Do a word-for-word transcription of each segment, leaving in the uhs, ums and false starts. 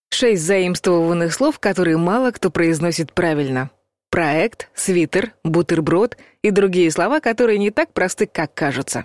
Шесть заимствованных слов, которые мало кто произносит правильно. Проект, свитер, бутерброд и другие слова, которые не так просты, как кажутся.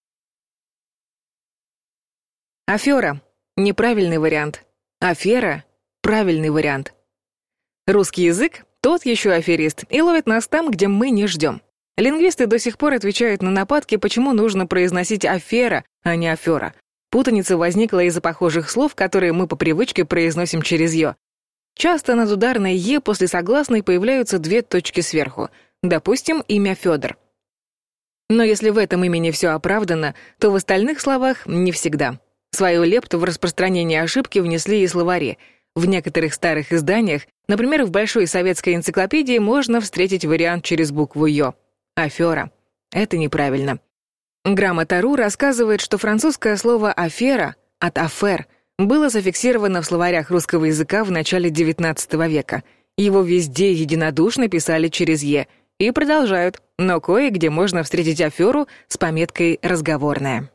Афера — неправильный вариант. Афера — правильный вариант. Русский язык — тот еще аферист и ловит нас там, где мы не ждем. Лингвисты до сих пор отвечают на нападки, почему нужно произносить афера, а не афера. Путаница возникла из-за похожих слов, которые мы по привычке произносим через «ё». Часто над ударной «е» после согласной появляются две точки сверху. Допустим, имя Фёдор. Но если в этом имени все оправдано, то в остальных словах не всегда. Свою лепту в распространение ошибки внесли и словари. В некоторых старых изданиях, например, в Большой советской энциклопедии, можно встретить вариант через букву «ё». Афера. Это неправильно. Грамота.ру рассказывает, что французское слово «афера» от «афер» было зафиксировано в словарях русского языка в начале девятнадцатого века. Его везде единодушно писали через «е» и продолжают, но кое-где можно встретить аферу с пометкой «разговорная».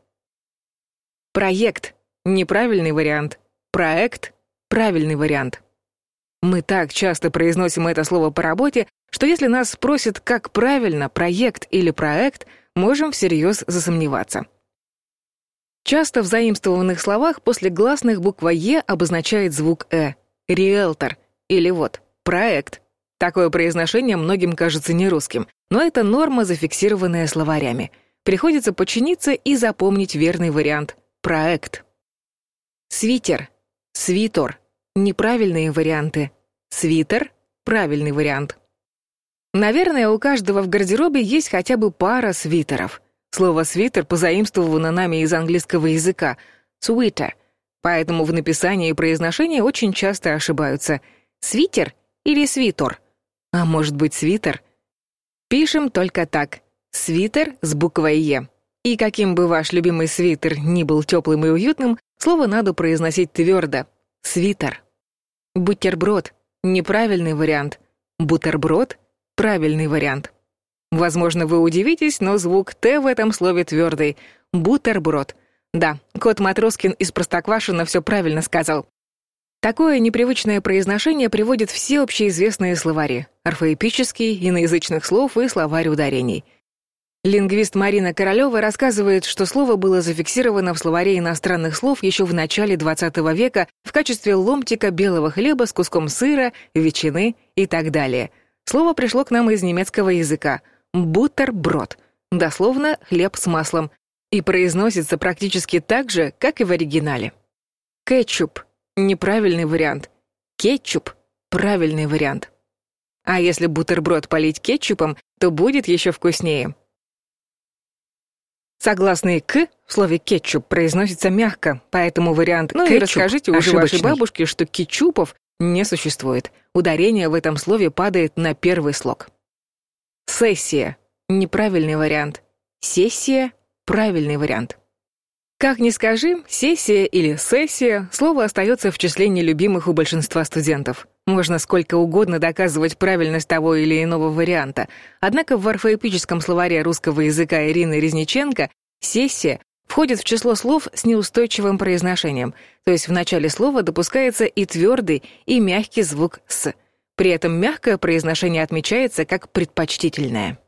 Проект — неправильный вариант. Проект — правильный вариант. Мы так часто произносим это слово по работе, что если нас спросят, как правильно, проект или проект, можем всерьез засомневаться. Часто в заимствованных словах после гласных буква «е» обозначает звук «э». Риэлтор или вот проект. Такое произношение многим кажется нерусским, но это норма, зафиксированная словарями. Приходится подчиниться и запомнить верный вариант — проект. Свитер, свитор — неправильные варианты. Свитер — правильный вариант. Наверное, у каждого в гардеробе есть хотя бы пара свитеров. Слово «свитер» позаимствовано нами из английского языка «sweater», поэтому в написании и произношении очень часто ошибаются. Свитер или свитор? А может быть, свитер? Пишем только так. Свитер с буквой «е». И каким бы ваш любимый свитер ни был теплым и уютным, слово надо произносить твердо. Свитер. Бутерброд — неправильный вариант. Бутерброд — правильный вариант. Возможно, вы удивитесь, но звук «т» в этом слове твердый. Бутерброд. Да, кот Матроскин из Простоквашино все правильно сказал. Такое непривычное произношение приводит все общеизвестные словари: орфоэпический, иноязычных слов и словарь ударений. Лингвист Марина Королева рассказывает, что слово было зафиксировано в словаре иностранных слов еще в начале двадцатого века в качестве ломтика белого хлеба с куском сыра, ветчины и так далее. Слово пришло к нам из немецкого языка «бутерброд», дословно «хлеб с маслом», и произносится практически так же, как и в оригинале. Кетчуп — неправильный вариант. Кетчуп — правильный вариант. А если бутерброд полить кетчупом, то будет еще вкуснее. Согласный «к» в слове «кетчуп» произносится мягко, поэтому вариант «ну и расскажите уже вашей бабушке, что кетчупов не существует». Ударение в этом слове падает на первый слог. Сессия — неправильный вариант. Сессия — правильный вариант. Как ни скажи, сессия или сессия — слово остается в числе нелюбимых у большинства студентов. Можно сколько угодно доказывать правильность того или иного варианта, однако в орфоэпическом словаре русского языка Ирины Резниченко сессия входит в число слов с неустойчивым произношением, то есть в начале слова допускается и твердый, и мягкий звук «с». При этом мягкое произношение отмечается как предпочтительное.